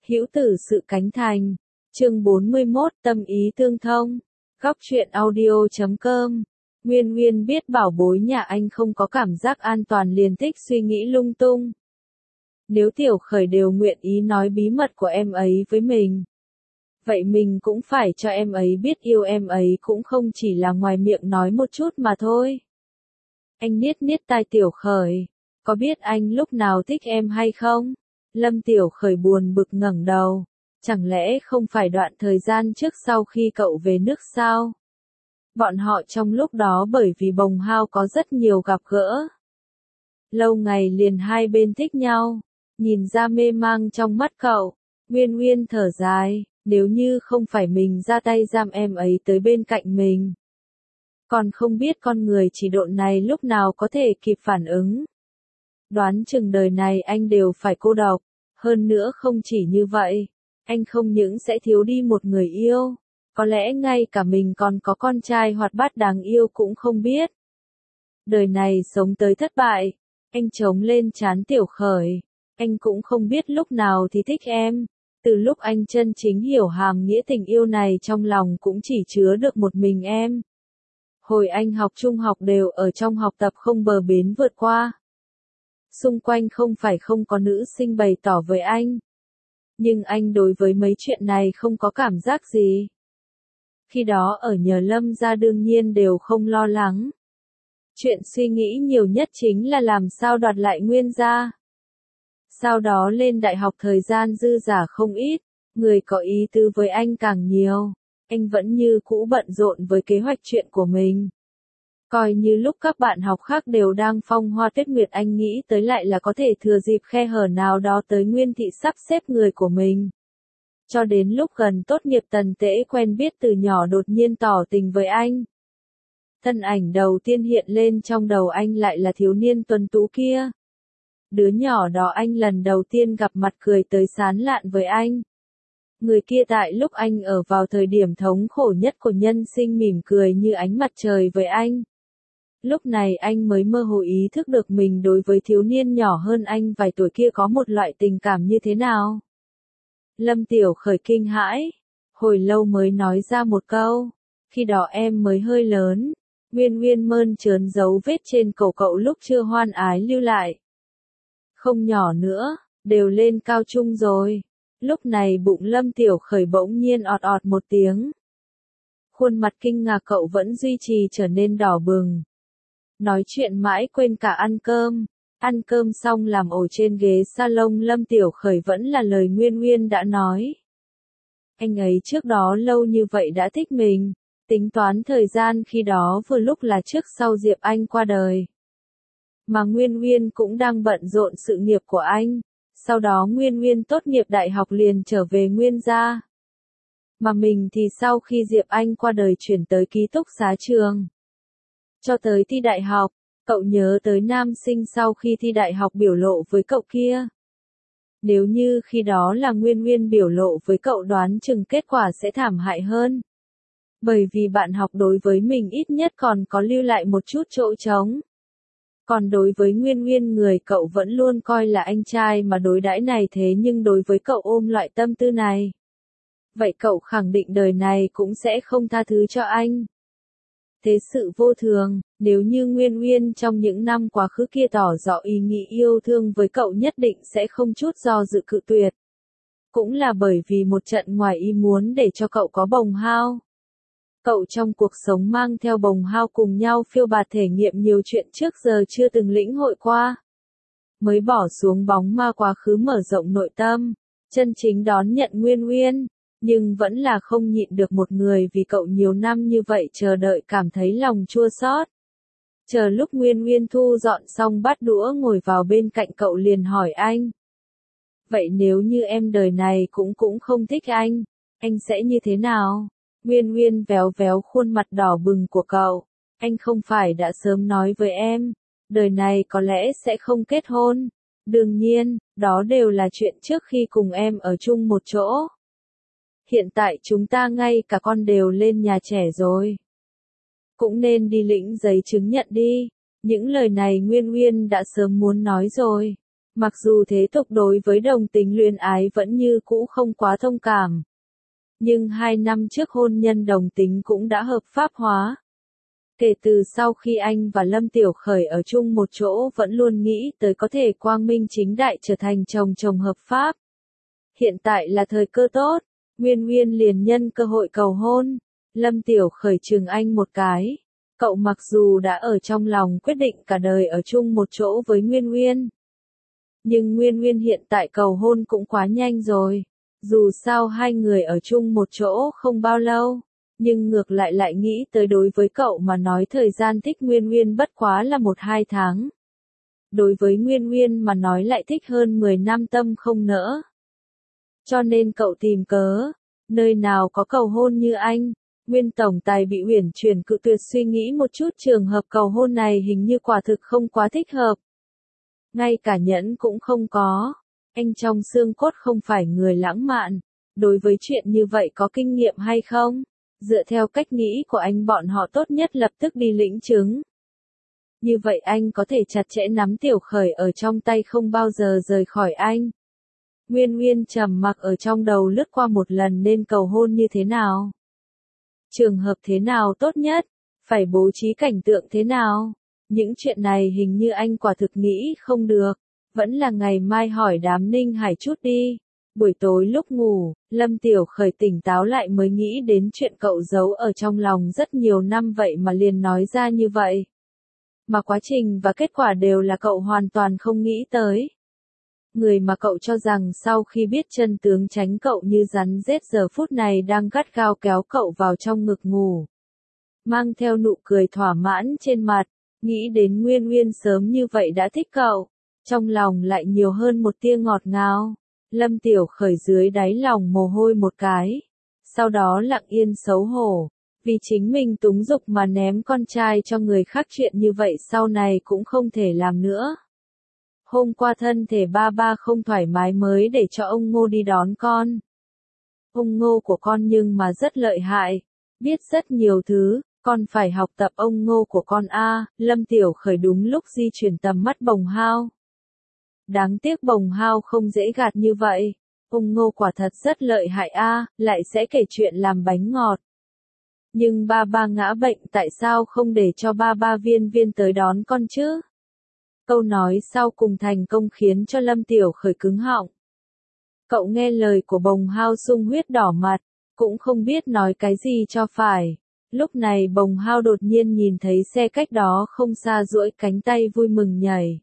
Hữu tử sự cánh thành. Chương 41 tâm ý tương thông. Góc truyện audio.com. Nguyên Nguyên biết bảo bối nhà anh không có cảm giác an toàn liền thích suy nghĩ lung tung. Nếu Tiểu Khởi đều nguyện ý nói bí mật của em ấy với mình, vậy mình cũng phải cho em ấy biết yêu em ấy cũng không chỉ là ngoài miệng nói một chút mà thôi. Anh niết niết tai Tiểu Khởi, có biết anh lúc nào thích em hay không? Lâm Tiểu Khởi buồn bực ngẩng đầu, chẳng lẽ không phải đoạn thời gian trước sau khi cậu về nước sao? Bọn họ trong lúc đó bởi vì bồng hao có rất nhiều gặp gỡ. Lâu ngày liền hai bên thích nhau, nhìn ra mê mang trong mắt cậu, Nguyên Nguyên thở dài, nếu như không phải mình ra tay giam em ấy tới bên cạnh mình. Còn không biết con người chỉ độn này lúc nào có thể kịp phản ứng. Đoán chừng đời này anh đều phải cô độc, hơn nữa không chỉ như vậy, anh không những sẽ thiếu đi một người yêu, có lẽ ngay cả mình còn có con trai hoạt bát đáng yêu cũng không biết. Đời này sống tới thất bại, anh trống lên trán Tiểu Khởi, anh cũng không biết lúc nào thì thích em, từ lúc anh chân chính hiểu hàm nghĩa tình yêu này trong lòng cũng chỉ chứa được một mình em. Hồi anh học trung học đều ở trong học tập không bờ bến vượt qua. Xung quanh không phải không có nữ sinh bày tỏ với anh. Nhưng anh đối với mấy chuyện này không có cảm giác gì. Khi đó ở nhờ Lâm gia đương nhiên đều không lo lắng. Chuyện suy nghĩ nhiều nhất chính là làm sao đoạt lại Nguyên gia. Sau đó lên đại học thời gian dư dả không ít, người có ý tứ với anh càng nhiều. Anh vẫn như cũ bận rộn với kế hoạch chuyện của mình. Coi như lúc các bạn học khác đều đang phong hoa tuyết nguyệt anh nghĩ tới lại là có thể thừa dịp khe hở nào đó tới Nguyên thị sắp xếp người của mình. Cho đến lúc gần tốt nghiệp Tần Tễ quen biết từ nhỏ đột nhiên tỏ tình với anh. Thân ảnh đầu tiên hiện lên trong đầu anh lại là thiếu niên tuấn tú kia. Đứa nhỏ đó anh lần đầu tiên gặp mặt cười tới sán lạn với anh. Người kia tại lúc anh ở vào thời điểm thống khổ nhất của nhân sinh mỉm cười như ánh mặt trời với anh. Lúc này anh mới mơ hồ ý thức được mình đối với thiếu niên nhỏ hơn anh vài tuổi kia có một loại tình cảm như thế nào. Lâm Tiểu Khởi kinh hãi, hồi lâu mới nói ra một câu, khi đó em mới hơi lớn, Nguyên Nguyên mơn trớn dấu vết trên cổ cậu lúc chưa hoan ái lưu lại. Không nhỏ nữa, đều lên cao trung rồi. Lúc này bụng Lâm Tiểu Khởi bỗng nhiên ọt ọt một tiếng. Khuôn mặt kinh ngạc cậu vẫn duy trì trở nên đỏ bừng. Nói chuyện mãi quên cả ăn cơm. Ăn cơm xong làm ổ trên ghế salon Lâm Tiểu Khởi vẫn là lời Nguyên Nguyên đã nói. Anh ấy trước đó lâu như vậy đã thích mình. Tính toán thời gian khi đó vừa lúc là trước sau Diệp Anh qua đời. Mà Nguyên Nguyên cũng đang bận rộn sự nghiệp của anh. Sau đó Nguyên Nguyên tốt nghiệp đại học liền trở về Nguyên gia. Mà mình thì sau khi Diệp Anh qua đời chuyển tới ký túc xá trường. Cho tới thi đại học, cậu nhớ tới nam sinh sau khi thi đại học biểu lộ với cậu kia. Nếu như khi đó là Nguyên Nguyên biểu lộ với cậu đoán chừng kết quả sẽ thảm hại hơn. Bởi vì bạn học đối với mình ít nhất còn có lưu lại một chút chỗ trống. Còn đối với Nguyên Nguyên người cậu vẫn luôn coi là anh trai mà đối đãi này thế nhưng đối với cậu ôm loại tâm tư này. Vậy cậu khẳng định đời này cũng sẽ không tha thứ cho anh. Thế sự vô thường, nếu như Nguyên Nguyên trong những năm quá khứ kia tỏ rõ ý nghĩ yêu thương với cậu nhất định sẽ không chút do dự cự tuyệt. Cũng là bởi vì một trận ngoài ý muốn để cho cậu có bồng hao. Cậu trong cuộc sống mang theo bồng hao cùng nhau phiêu bạt thể nghiệm nhiều chuyện trước giờ chưa từng lĩnh hội qua. Mới bỏ xuống bóng ma quá khứ mở rộng nội tâm, chân chính đón nhận Nguyên Nguyên, nhưng vẫn là không nhịn được một người vì cậu nhiều năm như vậy chờ đợi cảm thấy lòng chua xót. Chờ lúc Nguyên Nguyên thu dọn xong bát đũa ngồi vào bên cạnh cậu liền hỏi anh. Vậy nếu như em đời này cũng không thích anh sẽ như thế nào? Nguyên Nguyên véo véo khuôn mặt đỏ bừng của cậu. Anh không phải đã sớm nói với em, đời này có lẽ sẽ không kết hôn. Đương nhiên, đó đều là chuyện trước khi cùng em ở chung một chỗ. Hiện tại chúng ta ngay cả con đều lên nhà trẻ rồi. Cũng nên đi lĩnh giấy chứng nhận đi. Những lời này Nguyên Nguyên đã sớm muốn nói rồi. Mặc dù thế tục đối với đồng tính luyến ái vẫn như cũ không quá thông cảm. Nhưng 2 năm trước hôn nhân đồng tính cũng đã hợp pháp hóa. Kể từ sau khi anh và Lâm Tiểu Khởi ở chung một chỗ vẫn luôn nghĩ tới có thể quang minh chính đại trở thành chồng chồng hợp pháp. Hiện tại là thời cơ tốt, Nguyên Nguyên liền nhân cơ hội cầu hôn. Lâm Tiểu Khởi chừng anh một cái. Cậu mặc dù đã ở trong lòng quyết định cả đời ở chung một chỗ với Nguyên Nguyên. Nhưng Nguyên Nguyên hiện tại cầu hôn cũng quá nhanh rồi. Dù sao hai người ở chung một chỗ không bao lâu. Nhưng ngược lại nghĩ tới đối với cậu mà nói thời gian thích Nguyên Nguyên bất quá là 1-2 tháng. Đối với Nguyên Nguyên mà nói lại thích hơn 10 năm tâm không nỡ. Cho nên cậu tìm cớ, nơi nào có cầu hôn như anh. Nguyên tổng tài bị uyển chuyển cự tuyệt suy nghĩ một chút trường hợp cầu hôn này hình như quả thực không quá thích hợp. Ngay cả nhẫn cũng không có. Anh trong xương cốt không phải người lãng mạn. Đối với chuyện như vậy có kinh nghiệm hay không? Dựa theo cách nghĩ của anh bọn họ tốt nhất lập tức đi lĩnh chứng. Như vậy anh có thể chặt chẽ nắm Tiểu Khởi ở trong tay không bao giờ rời khỏi anh. Nguyên Nguyên trầm mặc ở trong đầu lướt qua một lần nên cầu hôn như thế nào? Trường hợp thế nào tốt nhất? Phải bố trí cảnh tượng thế nào? Những chuyện này hình như anh quả thực nghĩ không được. Vẫn là ngày mai hỏi đám Ninh Hải chút đi. Buổi tối lúc ngủ, Lâm Tiểu Khởi tỉnh táo lại mới nghĩ đến chuyện cậu giấu ở trong lòng rất nhiều năm vậy mà liền nói ra như vậy. Mà quá trình và kết quả đều là cậu hoàn toàn không nghĩ tới. Người mà cậu cho rằng sau khi biết chân tướng tránh cậu như rắn rết giờ phút này đang gắt gao kéo cậu vào trong ngực ngủ. Mang theo nụ cười thỏa mãn trên mặt, nghĩ đến Nguyên Nguyên sớm như vậy đã thích cậu. Trong lòng lại nhiều hơn một tia ngọt ngào. Lâm Tiểu Khởi dưới đáy lòng mồ hôi một cái. Sau đó lặng yên xấu hổ. Vì chính mình túng dục mà ném con trai cho người khác chuyện như vậy sau này cũng không thể làm nữa. Hôm qua thân thể ba ba không thoải mái mới để cho ông Ngô đi đón con. Ông Ngô của con nhưng mà rất lợi hại. Biết rất nhiều thứ, con phải học tập ông Ngô của con a. Lâm Tiểu Khởi đúng lúc di chuyển tầm mắt Bồng Hao. Đáng tiếc Bồng Hao không dễ gạt như vậy. Ông Ngô quả thật rất lợi hại a, lại sẽ kể chuyện làm bánh ngọt. Nhưng ba ba ngã bệnh tại sao không để cho ba ba Viên Viên tới đón con chứ? Câu nói sau cùng thành công khiến cho Lâm Tiểu Khởi cứng họng. Cậu nghe lời của Bồng Hao sung huyết đỏ mặt, cũng không biết nói cái gì cho phải. Lúc này Bồng Hao đột nhiên nhìn thấy xe cách đó không xa duỗi cánh tay vui mừng nhảy.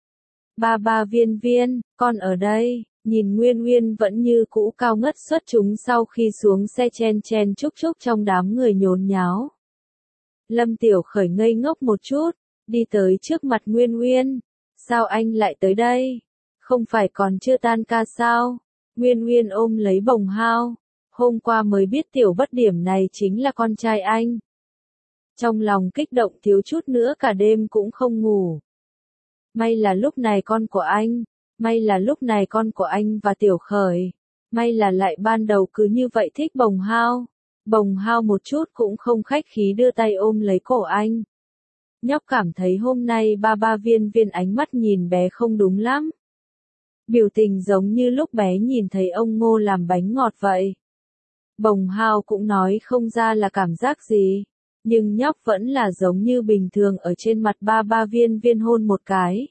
Ba ba Viên Viên, con ở đây. Nhìn Nguyên Nguyên vẫn như cũ cao ngất xuất chúng sau khi xuống xe chen chen chúc chúc trong đám người nhốn nháo. Lâm Tiểu Khởi ngây ngốc một chút, đi tới trước mặt Nguyên Nguyên. Sao anh lại tới đây? Không phải còn chưa tan ca sao? Nguyên Nguyên ôm lấy Bồng Hao. Hôm qua mới biết tiểu bất điểm này chính là con trai anh. Trong lòng kích động thiếu chút nữa cả đêm cũng không ngủ. May là lúc này con của anh. May là lúc này con của anh và Tiểu Khởi. May là lại ban đầu cứ như vậy thích Bồng Hao. Bồng Hao một chút cũng không khách khí đưa tay ôm lấy cổ anh. Nhóc cảm thấy hôm nay ba ba Viên Viên ánh mắt nhìn bé không đúng lắm. Biểu tình giống như lúc bé nhìn thấy ông Ngô làm bánh ngọt vậy. Bồng Hao cũng nói không ra là cảm giác gì. Nhưng nhóc vẫn là giống như bình thường ở trên mặt ba ba Viên Viên hôn một cái.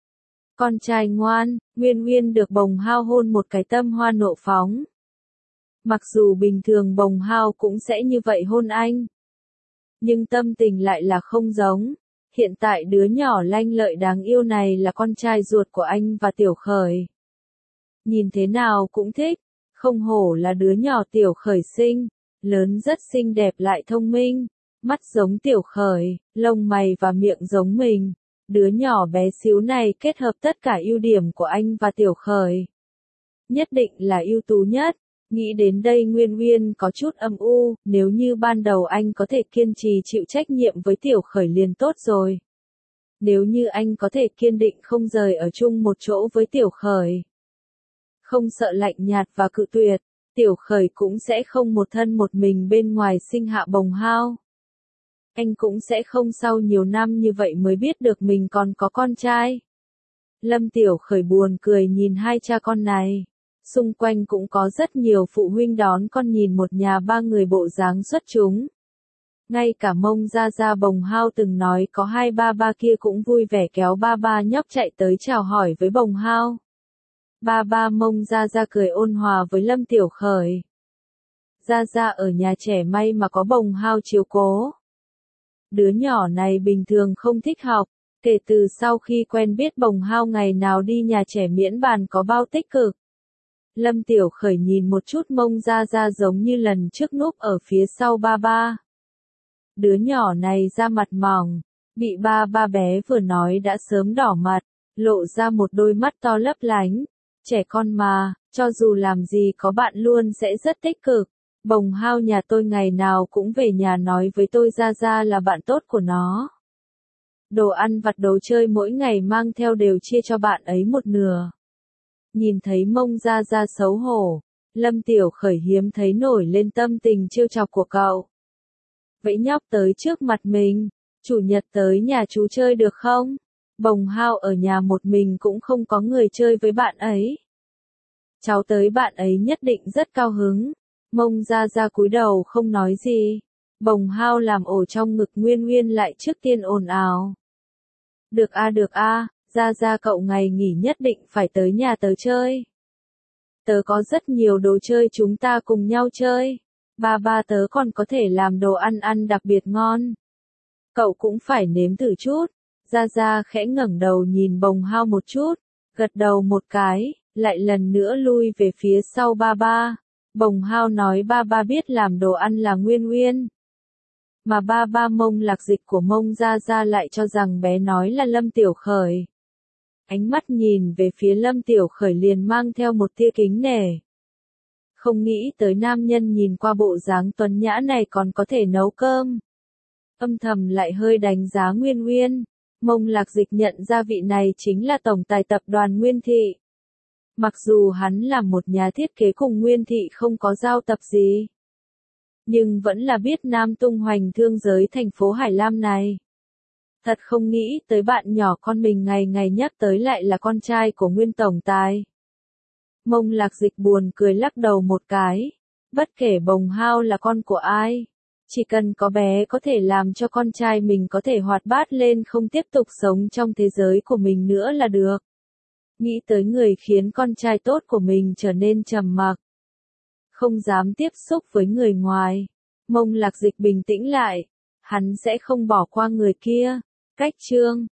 Con trai ngoan, Nguyên Nguyên được Bồng Hao hôn một cái tâm hoa nộ phóng. Mặc dù bình thường Bồng Hao cũng sẽ như vậy hôn anh. Nhưng tâm tình lại là không giống. Hiện tại đứa nhỏ lanh lợi đáng yêu này là con trai ruột của anh và Tiểu Khởi. Nhìn thế nào cũng thích, không hổ là đứa nhỏ Tiểu Khởi sinh, lớn rất xinh đẹp lại thông minh, mắt giống Tiểu Khởi, lông mày và miệng giống mình. Đứa nhỏ bé xíu này kết hợp tất cả ưu điểm của anh và Tiểu Khởi. Nhất định là ưu tú nhất. Nghĩ đến đây Nguyên Nguyên có chút âm u, nếu như ban đầu anh có thể kiên trì chịu trách nhiệm với Tiểu Khởi liền tốt rồi. Nếu như anh có thể kiên định không rời ở chung một chỗ với Tiểu Khởi. Không sợ lạnh nhạt và cự tuyệt, Tiểu Khởi cũng sẽ không một thân một mình bên ngoài sinh hạ Bồng Hao. Anh cũng sẽ không sau nhiều năm như vậy mới biết được mình còn có con trai. Lâm Tiểu Khởi buồn cười nhìn hai cha con này. Xung quanh cũng có rất nhiều phụ huynh đón con nhìn một nhà ba người bộ dáng xuất chúng. Ngay cả Mông Gia Gia Bồng Hao từng nói có hai ba ba kia cũng vui vẻ kéo ba ba nhóc chạy tới chào hỏi với Bồng Hao. Ba ba Mông Gia Gia cười ôn hòa với Lâm Tiểu Khởi. Gia Gia ở nhà trẻ may mà có Bồng Hao chiếu cố. Đứa nhỏ này bình thường không thích học, kể từ sau khi quen biết Bồng Hao ngày nào đi nhà trẻ miễn bàn có bao tích cực. Lâm Tiểu Khởi nhìn một chút Mông Gia Gia giống như lần trước núp ở phía sau ba ba. Đứa nhỏ này da mặt mỏng, bị ba ba bé vừa nói đã sớm đỏ mặt, lộ ra một đôi mắt to lấp lánh. Trẻ con mà, cho dù làm gì có bạn luôn sẽ rất tích cực. Bồng Hao nhà tôi ngày nào cũng về nhà nói với tôi Gia Gia là bạn tốt của nó. Đồ ăn vặt đồ chơi mỗi ngày mang theo đều chia cho bạn ấy một nửa. Nhìn thấy Mông Gia Gia xấu hổ, Lâm Tiểu Khởi hiếm thấy nổi lên tâm tình trêu chọc của cậu. Vẫy nhóc tới trước mặt mình, chủ nhật tới nhà chú chơi được không? Bồng Hao ở nhà một mình cũng không có người chơi với bạn ấy. Cháu tới bạn ấy nhất định rất cao hứng. Mông Gia Gia cúi đầu không nói gì. Bồng Hao làm ổ trong ngực Nguyên Nguyên lại trước tiên ồn ào. Được a, Gia Gia cậu ngày nghỉ nhất định phải tới nhà tớ chơi. Tớ có rất nhiều đồ chơi chúng ta cùng nhau chơi. Ba ba tớ còn có thể làm đồ ăn ăn đặc biệt ngon. Cậu cũng phải nếm thử chút. Gia Gia khẽ ngẩng đầu nhìn Bồng Hao một chút, gật đầu một cái, lại lần nữa lui về phía sau ba ba. Bồng Hao nói ba ba biết làm đồ ăn là Nguyên Nguyên. Mà ba ba Mông Lạc Dịch của Mông Gia Gia lại cho rằng bé nói là Lâm Tiểu Khởi. Ánh mắt nhìn về phía Lâm Tiểu Khởi liền mang theo một tia kính nể. Không nghĩ tới nam nhân nhìn qua bộ dáng tuấn nhã này còn có thể nấu cơm. Âm thầm lại hơi đánh giá Nguyên Nguyên. Mông Lạc Dịch nhận ra vị này chính là tổng tài tập đoàn Nguyên Thị. Mặc dù hắn là một nhà thiết kế cùng Nguyên Thị không có giao tập gì, nhưng vẫn là biết nam tung hoành thương giới thành phố Hải Lam này. Thật không nghĩ tới bạn nhỏ con mình ngày ngày nhắc tới lại là con trai của Nguyên tổng tài. Mông Lạc Dịch buồn cười lắc đầu một cái. Bất kể Bồng Hao là con của ai, chỉ cần có bé có thể làm cho con trai mình có thể hoạt bát lên không tiếp tục sống trong thế giới của mình nữa là được. Nghĩ tới người khiến con trai tốt của mình trở nên trầm mặc, không dám tiếp xúc với người ngoài. Mông Lạc Dịch bình tĩnh lại, hắn sẽ không bỏ qua người kia. Cách chương